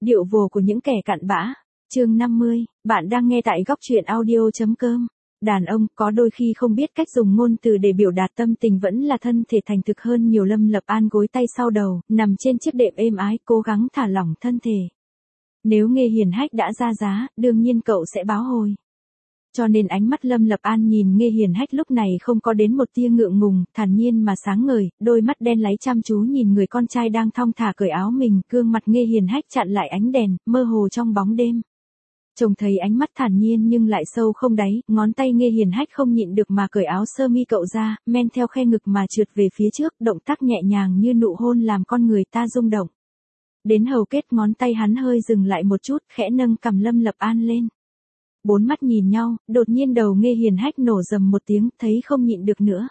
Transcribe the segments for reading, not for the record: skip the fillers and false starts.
Điệu vồ của những kẻ cặn bã. Chương 50, bạn đang nghe tại góc truyện audio.com. Đàn ông có đôi khi không biết cách dùng ngôn từ để biểu đạt tâm tình vẫn là thân thể thành thực hơn nhiều. Lâm Lập An gối tay sau đầu, nằm trên chiếc đệm êm ái, cố gắng thả lỏng thân thể. Nếu Nghê Hiền Hách đã ra giá, đương nhiên cậu sẽ báo hồi. Cho nên ánh mắt Lâm Lập An nhìn Nghê Hiền Hách lúc này không có đến một tia ngượng ngùng, thản nhiên mà sáng ngời, đôi mắt đen láy chăm chú nhìn người con trai đang thong thả cởi áo mình, gương mặt Nghê Hiền Hách chặn lại ánh đèn, mơ hồ trong bóng đêm. Trông thấy ánh mắt thản nhiên nhưng lại sâu không đáy, ngón tay Nghê Hiền Hách không nhịn được mà cởi áo sơ mi cậu ra, men theo khe ngực mà trượt về phía trước, động tác nhẹ nhàng như nụ hôn làm con người ta rung động. Đến hầu kết ngón tay hắn hơi dừng lại một chút, khẽ nâng cằm Lâm Lập An lên. Bốn mắt nhìn nhau, đột nhiên đầu Nghê Hiền Hách nổ rầm một tiếng, thấy không nhịn được nữa.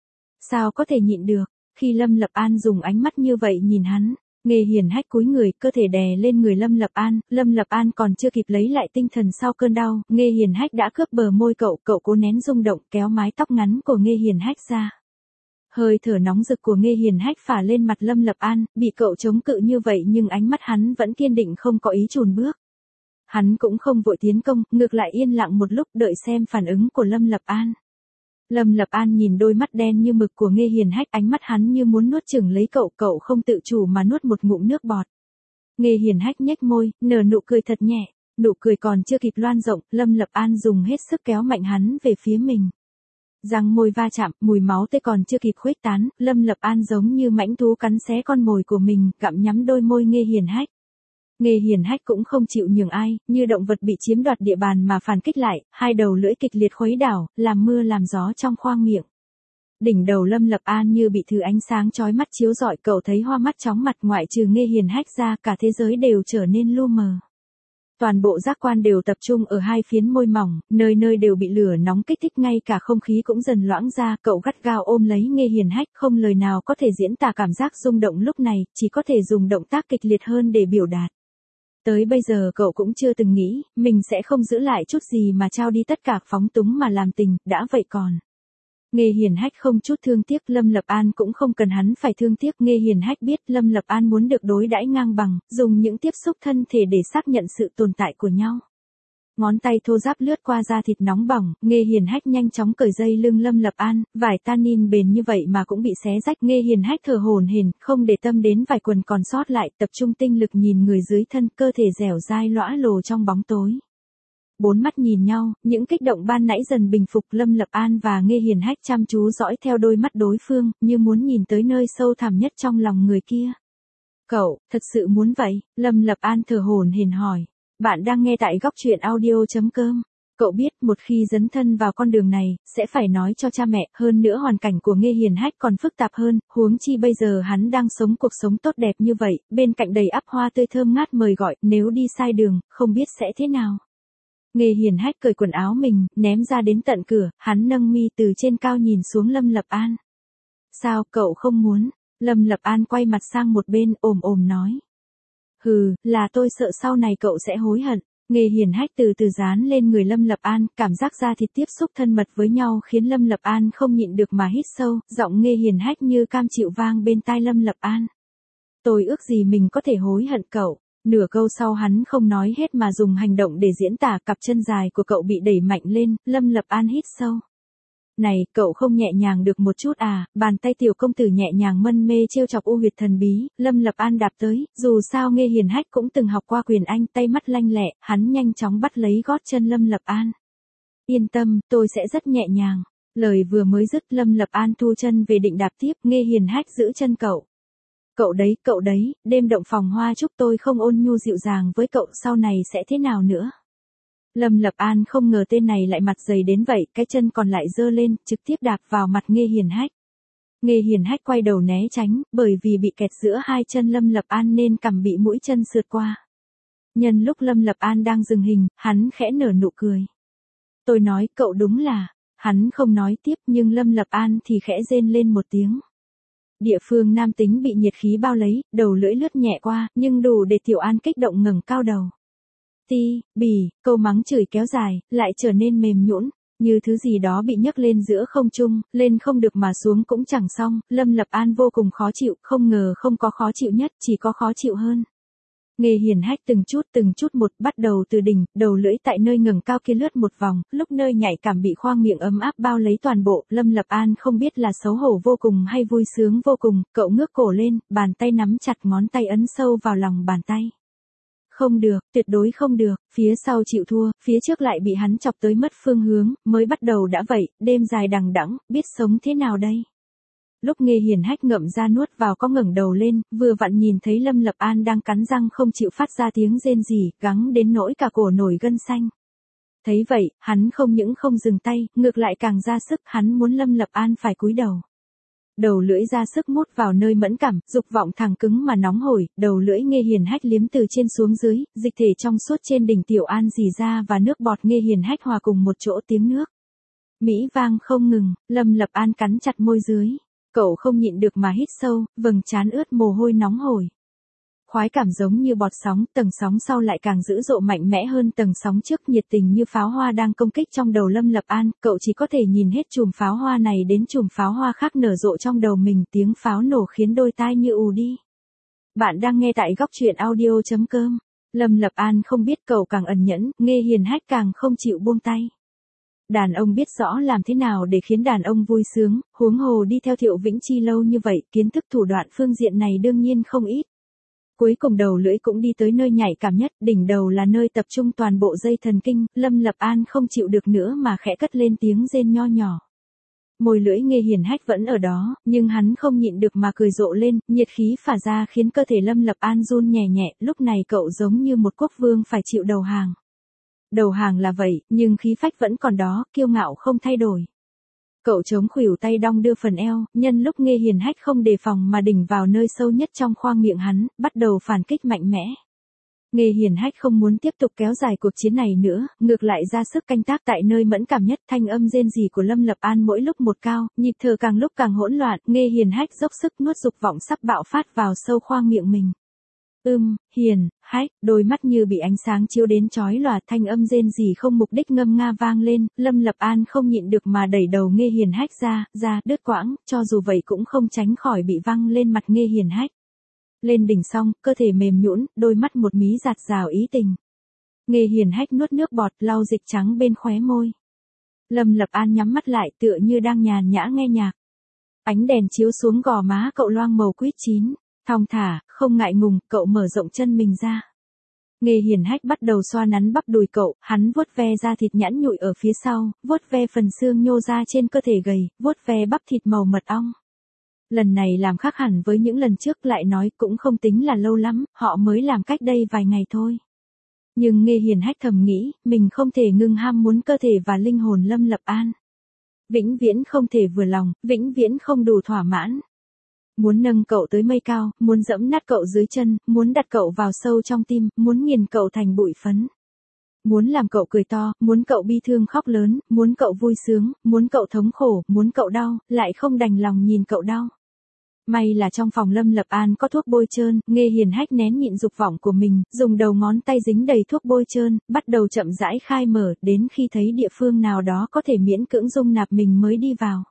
Sao có thể nhịn được, khi Lâm Lập An dùng ánh mắt như vậy nhìn hắn, Nghê Hiền Hách cúi người, cơ thể đè lên người Lâm Lập An còn chưa kịp lấy lại tinh thần sau cơn đau, Nghê Hiền Hách đã cướp bờ môi cậu cố nén rung động kéo mái tóc ngắn của Nghê Hiền Hách ra. Hơi thở nóng rực của Nghê Hiền Hách phả lên mặt Lâm Lập An, bị cậu chống cự như vậy nhưng ánh mắt hắn vẫn kiên định không có ý chùn bước. Hắn cũng không vội tiến công, ngược lại yên lặng một lúc đợi xem phản ứng của Lâm Lập An. Lâm Lập An nhìn đôi mắt đen như mực của Nghê Hiền Hách, ánh mắt hắn như muốn nuốt chửng lấy cậu không tự chủ mà nuốt một ngụm nước bọt. Nghê Hiền Hách nhếch môi, nở nụ cười thật nhẹ, nụ cười còn chưa kịp loan rộng, Lâm Lập An dùng hết sức kéo mạnh hắn về phía mình. Răng môi va chạm, mùi máu tươi còn chưa kịp khuếch tán, Lâm Lập An giống như mãnh thú cắn xé con mồi của mình, gặm nhắm đôi môi Nghê Hiền Hách. Nghê Hiền Hách cũng không chịu nhường ai, như động vật bị chiếm đoạt địa bàn mà phản kích lại, hai đầu lưỡi kịch liệt khuấy đảo, làm mưa làm gió trong khoang miệng. Đỉnh đầu Lâm Lập An như bị thứ ánh sáng chói mắt chiếu rọi, cậu thấy hoa mắt chóng mặt, ngoại trừ Nghê Hiền Hách ra, cả thế giới đều trở nên lu mờ. Toàn bộ giác quan đều tập trung ở hai phiến môi mỏng, nơi nơi đều bị lửa nóng kích thích, ngay cả không khí cũng dần loãng ra, cậu gắt gao ôm lấy Nghê Hiền Hách, không lời nào có thể diễn tả cảm giác rung động lúc này, chỉ có thể dùng động tác kịch liệt hơn để biểu đạt. Tới bây giờ cậu cũng chưa từng nghĩ, mình sẽ không giữ lại chút gì mà trao đi tất cả, phóng túng mà làm tình, đã vậy còn. Nghê Hiền Hách không chút thương tiếc, Lâm Lập An cũng không cần hắn phải thương tiếc, Nghê Hiền Hách biết Lâm Lập An muốn được đối đãi ngang bằng, dùng những tiếp xúc thân thể để xác nhận sự tồn tại của nhau. Ngón tay thô ráp lướt qua da thịt nóng bỏng, Nghê Hiền Hách nhanh chóng cởi dây lưng Lâm Lập An, vải tannin bền như vậy mà cũng bị xé rách, Nghê Hiền Hách thở hổn hển, không để tâm đến vài quần còn sót lại, tập trung tinh lực nhìn người dưới thân, cơ thể dẻo dai lõa lồ trong bóng tối. Bốn mắt nhìn nhau, những kích động ban nãy dần bình phục, Lâm Lập An và Nghê Hiền Hách chăm chú dõi theo đôi mắt đối phương, như muốn nhìn tới nơi sâu thẳm nhất trong lòng người kia. Cậu, thật sự muốn vậy? Lâm Lập An thở hổn hển hỏi. Bạn đang nghe tại góc truyện audio.com. Cậu biết một khi dấn thân vào con đường này, sẽ phải nói cho cha mẹ, hơn nữa hoàn cảnh của Nghê Hiền Hách còn phức tạp hơn, huống chi bây giờ hắn đang sống cuộc sống tốt đẹp như vậy, bên cạnh đầy ắp hoa tươi thơm ngát mời gọi, nếu đi sai đường, không biết sẽ thế nào. Nghê Hiền Hách cởi quần áo mình, ném ra đến tận cửa, hắn nâng mi từ trên cao nhìn xuống Lâm Lập An. Sao, cậu không muốn? Lâm Lập An quay mặt sang một bên, ồm nói. Hừ, là tôi sợ sau này cậu sẽ hối hận. Nghê Hiền Hách từ từ dán lên người Lâm Lập An, cảm giác da thịt tiếp xúc thân mật với nhau khiến Lâm Lập An không nhịn được mà hít sâu, giọng Nghê Hiền Hách như cam chịu vang bên tai Lâm Lập An. Tôi ước gì mình có thể hối hận cậu. Nửa câu sau hắn không nói hết mà dùng hành động để diễn tả, cặp chân dài của cậu bị đẩy mạnh lên, Lâm Lập An hít sâu. Này, cậu không nhẹ nhàng được một chút à? Bàn tay tiểu công tử nhẹ nhàng mân mê trêu chọc u huyệt thần bí, Lâm Lập An đạp tới, dù sao Nghê Hiền Hách cũng từng học qua quyền Anh, tay mắt lanh lẹ, hắn nhanh chóng bắt lấy gót chân Lâm Lập An. Yên tâm, tôi sẽ rất nhẹ nhàng. Lời vừa mới dứt, Lâm Lập An thu chân về định đạp tiếp, Nghê Hiền Hách giữ chân cậu. Cậu đấy, đêm động phòng hoa chúc tôi không ôn nhu dịu dàng với cậu, sau này sẽ thế nào nữa? Lâm Lập An không ngờ tên này lại mặt dày đến vậy, cái chân còn lại giơ lên, trực tiếp đạp vào mặt Nghê Hiền Hách. Nghê Hiền Hách quay đầu né tránh, bởi vì bị kẹt giữa hai chân Lâm Lập An nên cằm bị mũi chân sượt qua. Nhân lúc Lâm Lập An đang dừng hình, hắn khẽ nở nụ cười. Tôi nói, cậu đúng là, hắn không nói tiếp nhưng Lâm Lập An thì khẽ rên lên một tiếng. Địa phương nam tính bị nhiệt khí bao lấy, đầu lưỡi lướt nhẹ qua, nhưng đủ để Tiểu An kích động ngẩng cao đầu. Ti, bì, câu mắng chửi kéo dài, lại trở nên mềm nhũn, như thứ gì đó bị nhấc lên giữa không trung, lên không được mà xuống cũng chẳng xong, Lâm Lập An vô cùng khó chịu, không ngờ không có khó chịu nhất, chỉ có khó chịu hơn. Nghê Hiền Hách từng chút một bắt đầu từ đỉnh, đầu lưỡi tại nơi ngẩng cao kia lướt một vòng, lúc nơi nhạy cảm bị khoang miệng ấm áp bao lấy toàn bộ, Lâm Lập An không biết là xấu hổ vô cùng hay vui sướng vô cùng, cậu ngước cổ lên, bàn tay nắm chặt ngón tay ấn sâu vào lòng bàn tay. Không được, tuyệt đối không được, phía sau chịu thua, phía trước lại bị hắn chọc tới mất phương hướng, mới bắt đầu đã vậy, đêm dài đằng đẵng, biết sống thế nào đây? Lúc Nghê Hiền Hách ngậm ra nuốt vào có ngẩng đầu lên, vừa vặn nhìn thấy Lâm Lập An đang cắn răng không chịu phát ra tiếng rên gì, gắng đến nỗi cả cổ nổi gân xanh. Thấy vậy, hắn không những không dừng tay, ngược lại càng ra sức, hắn muốn Lâm Lập An phải cúi đầu. Đầu lưỡi ra sức mút vào nơi mẫn cảm, dục vọng thẳng cứng mà nóng hổi, đầu lưỡi Nghê Hiền Hách liếm từ trên xuống dưới, dịch thể trong suốt trên đỉnh tiểu an dì ra và nước bọt Nghê Hiền Hách hòa cùng một chỗ tiếng nước. Mỹ vang không ngừng, Lâm Lập An cắn chặt môi dưới. Cậu không nhịn được mà hít sâu, vầng trán ướt mồ hôi nóng hổi. Khoái cảm giống như bọt sóng, tầng sóng sau lại càng dữ dội mạnh mẽ hơn tầng sóng trước, nhiệt tình như pháo hoa đang công kích trong đầu Lâm Lập An, cậu chỉ có thể nhìn hết chùm pháo hoa này đến chùm pháo hoa khác nở rộ trong đầu mình, tiếng pháo nổ khiến đôi tai như ù đi. Bạn đang nghe tại góc truyện audio.com. Lâm Lập An không biết cậu càng ẩn nhẫn, Nghê Hiền Hách càng không chịu buông tay. Đàn ông biết rõ làm thế nào để khiến đàn ông vui sướng, huống hồ đi theo Thiệu Vĩnh Chi lâu như vậy, kiến thức thủ đoạn phương diện này đương nhiên không ít. Cuối cùng đầu lưỡi cũng đi tới nơi nhạy cảm nhất, đỉnh đầu là nơi tập trung toàn bộ dây thần kinh, Lâm Lập An không chịu được nữa mà khẽ cất lên tiếng rên nho nhỏ. Môi lưỡi Nghê Hiền Hách vẫn ở đó, nhưng hắn không nhịn được mà cười rộ lên, nhiệt khí phả ra khiến cơ thể Lâm Lập An run nhẹ nhẹ, lúc này cậu giống như một quốc vương phải chịu đầu hàng. Đầu hàng là vậy, nhưng khí phách vẫn còn đó, kiêu ngạo không thay đổi. Cậu chống khuỷu tay đong đưa phần eo, nhân lúc Nghê Hiền Hách không đề phòng mà đỉnh vào nơi sâu nhất trong khoang miệng hắn, bắt đầu phản kích mạnh mẽ. Nghê Hiền Hách không muốn tiếp tục kéo dài cuộc chiến này nữa, ngược lại ra sức canh tác tại nơi mẫn cảm nhất, thanh âm rên rỉ của Lâm Lập An mỗi lúc một cao, nhịp thở càng lúc càng hỗn loạn, Nghê Hiền Hách dốc sức nuốt dục vọng sắp bạo phát vào sâu khoang miệng mình. Hiền, Hách, đôi mắt như bị ánh sáng chiếu đến chói lòa, thanh âm rên rỉ không mục đích ngâm nga vang lên, Lâm Lập An không nhịn được mà đẩy đầu Nghê Hiền Hách ra, đứt quãng, cho dù vậy cũng không tránh khỏi bị văng lên mặt Nghê Hiền Hách. Lên đỉnh xong, cơ thể mềm nhũn, đôi mắt một mí giạt rào ý tình. Nghê Hiền Hách nuốt nước bọt, lau dịch trắng bên khóe môi. Lâm Lập An nhắm mắt lại tựa như đang nhàn nhã nghe nhạc. Ánh đèn chiếu xuống gò má cậu loang màu quýt chín. Thong thả, không ngại ngùng, cậu mở rộng chân mình ra. Nghê Hiền Hách bắt đầu xoa nắn bắp đùi cậu, hắn vuốt ve da thịt nhẵn nhụi ở phía sau, vuốt ve phần xương nhô ra trên cơ thể gầy, vuốt ve bắp thịt màu mật ong. Lần này làm khác hẳn với những lần trước, lại nói cũng không tính là lâu lắm, họ mới làm cách đây vài ngày thôi. Nhưng Nghê Hiền Hách thầm nghĩ, mình không thể ngưng ham muốn cơ thể và linh hồn Lâm Lập An. Vĩnh viễn không thể vừa lòng, vĩnh viễn không đủ thỏa mãn. Muốn nâng cậu tới mây cao, muốn dẫm nát cậu dưới chân, muốn đặt cậu vào sâu trong tim, muốn nghiền cậu thành bụi phấn. Muốn làm cậu cười to, muốn cậu bi thương khóc lớn, muốn cậu vui sướng, muốn cậu thống khổ, muốn cậu đau, lại không đành lòng nhìn cậu đau. May là trong phòng Lâm Lập An có thuốc bôi trơn, Nghê Hiền Hách nén nhịn dục vọng của mình, dùng đầu ngón tay dính đầy thuốc bôi trơn, bắt đầu chậm rãi khai mở, đến khi thấy địa phương nào đó có thể miễn cưỡng dung nạp mình mới đi vào.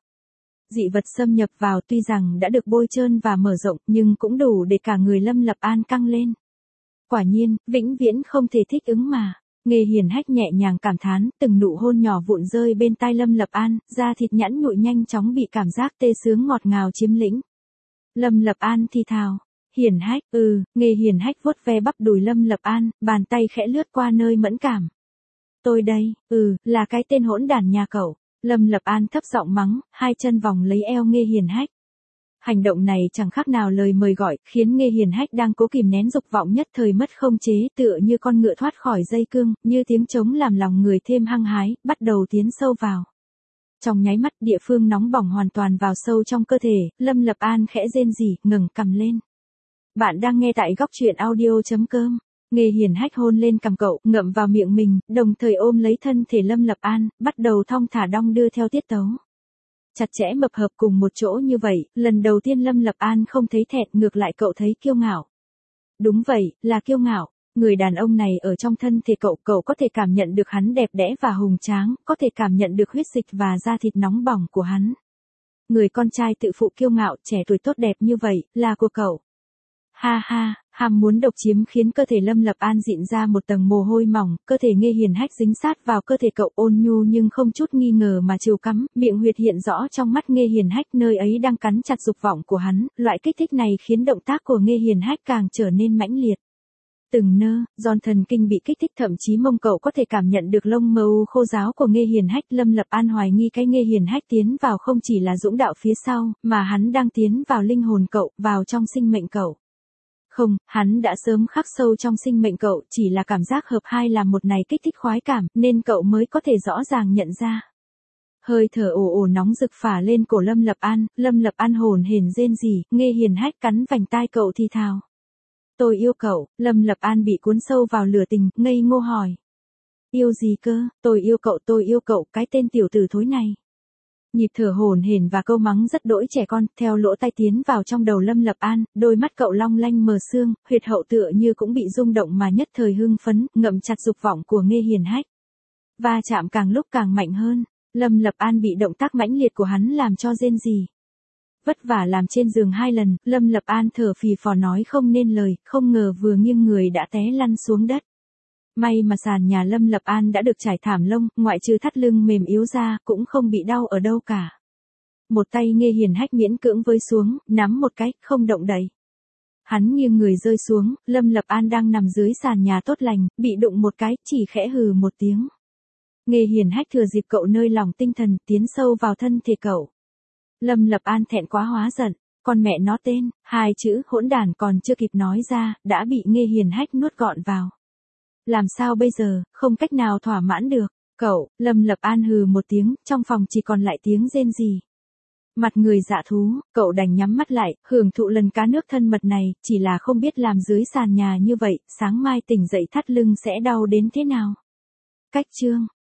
Dị vật xâm nhập vào tuy rằng đã được bôi trơn và mở rộng, nhưng cũng đủ để cả người Lâm Lập An căng lên. Quả nhiên, vĩnh viễn không thể thích ứng mà. Nghê Hiền Hách nhẹ nhàng cảm thán, từng nụ hôn nhỏ vụn rơi bên tai Lâm Lập An, da thịt nhẵn nhụi nhanh chóng bị cảm giác tê sướng ngọt ngào chiếm lĩnh. Lâm Lập An thì thào, Hiền Hách, Nghê Hiền Hách vuốt ve bắp đùi Lâm Lập An, bàn tay khẽ lướt qua nơi mẫn cảm. Tôi đây, là cái tên hỗn đản nhà cậu. Lâm Lập An thấp giọng mắng, hai chân vòng lấy eo Nghê Hiền Hách. Hành động này chẳng khác nào lời mời gọi, khiến Nghê Hiền Hách đang cố kìm nén dục vọng nhất thời mất không chế, tựa như con ngựa thoát khỏi dây cương, như tiếng trống làm lòng người thêm hăng hái, bắt đầu tiến sâu vào. Trong nháy mắt, địa phương nóng bỏng hoàn toàn vào sâu trong cơ thể, Lâm Lập An khẽ rên rỉ, ngẩng cằm lên. Bạn đang nghe tại góc truyện audio.com. Nghê Hiền Hách hôn lên cằm cậu, ngậm vào miệng mình, đồng thời ôm lấy thân thể Lâm Lập An, bắt đầu thong thả đong đưa theo tiết tấu. Chặt chẽ mập hợp cùng một chỗ như vậy, lần đầu tiên Lâm Lập An không thấy thẹn, ngược lại cậu thấy kiêu ngạo. Đúng vậy, là kiêu ngạo. Người đàn ông này ở trong thân thể cậu có thể cảm nhận được hắn đẹp đẽ và hùng tráng, có thể cảm nhận được huyết dịch và da thịt nóng bỏng của hắn. Người con trai tự phụ kiêu ngạo, trẻ tuổi tốt đẹp như vậy, là của cậu. Ha ha, Ham muốn độc chiếm khiến cơ thể Lâm Lập An dịn ra một tầng mồ hôi mỏng, cơ thể Nghê Hiền Hách dính sát vào cơ thể cậu ôn nhu nhưng không chút nghi ngờ mà chiều cắm, miệng huyệt hiện rõ trong mắt Nghê Hiền Hách, nơi ấy đang cắn chặt dục vọng của hắn, loại kích thích này khiến động tác của Nghê Hiền Hách càng trở nên mãnh liệt. Từng nơ, giòn thần kinh bị kích thích, thậm chí mông cậu có thể cảm nhận được lông mâu khô ráo của Nghê Hiền Hách. Lâm Lập An hoài nghi cái Nghê Hiền Hách tiến vào không chỉ là dũng đạo phía sau, mà hắn đang tiến vào linh hồn cậu, vào trong sinh mệnh cậu. Không, hắn đã sớm khắc sâu trong sinh mệnh cậu, chỉ là cảm giác hợp hai làm một này kích thích khoái cảm, nên cậu mới có thể rõ ràng nhận ra. Hơi thở ồ ồ nóng rực phả lên cổ Lâm Lập An hồn hển rên rỉ, Nghê Hiền Hách cắn vành tai cậu thì thào. Tôi yêu cậu. Lâm Lập An bị cuốn sâu vào lửa tình, ngây ngô hỏi. Yêu gì cơ? Tôi yêu cậu, cái tên tiểu tử thối này. Nhịp thở hổn hển và câu mắng rất đỗi trẻ con, theo lỗ tai tiến vào trong đầu Lâm Lập An, đôi mắt cậu long lanh mờ sương, huyệt hậu tựa như cũng bị rung động mà nhất thời hưng phấn, ngậm chặt dục vọng của Nghê Hiền Hách. Va chạm càng lúc càng mạnh hơn, Lâm Lập An bị động tác mãnh liệt của hắn làm cho rên rỉ. Vất vả làm trên giường 2 lần, Lâm Lập An thở phì phò nói không nên lời, không ngờ vừa nghiêng người đã té lăn xuống đất. May mà sàn nhà Lâm Lập An đã được trải thảm lông, ngoại trừ thắt lưng mềm yếu ra, cũng không bị đau ở đâu cả. Một tay Nghê Hiền Hách miễn cưỡng với xuống, nắm một cái, không động đậy. Hắn nghiêng người rơi xuống, Lâm Lập An đang nằm dưới sàn nhà tốt lành, bị đụng một cái, chỉ khẽ hừ một tiếng. Nghê Hiền Hách thừa dịp cậu nơi lòng tinh thần, tiến sâu vào thân thể cậu. Lâm Lập An thẹn quá hóa giận, con mẹ nó tên, 2 chữ hỗn đản còn chưa kịp nói ra, đã bị Nghê Hiền Hách nuốt gọn vào. Làm sao bây giờ, không cách nào thỏa mãn được, cậu. Lâm Lập An hừ một tiếng, trong phòng chỉ còn lại tiếng rên rỉ. Mặt người dạ thú, cậu đành nhắm mắt lại, hưởng thụ lần cá nước thân mật này, chỉ là không biết làm dưới sàn nhà như vậy, sáng mai tỉnh dậy thắt lưng sẽ đau đến thế nào. Cách chương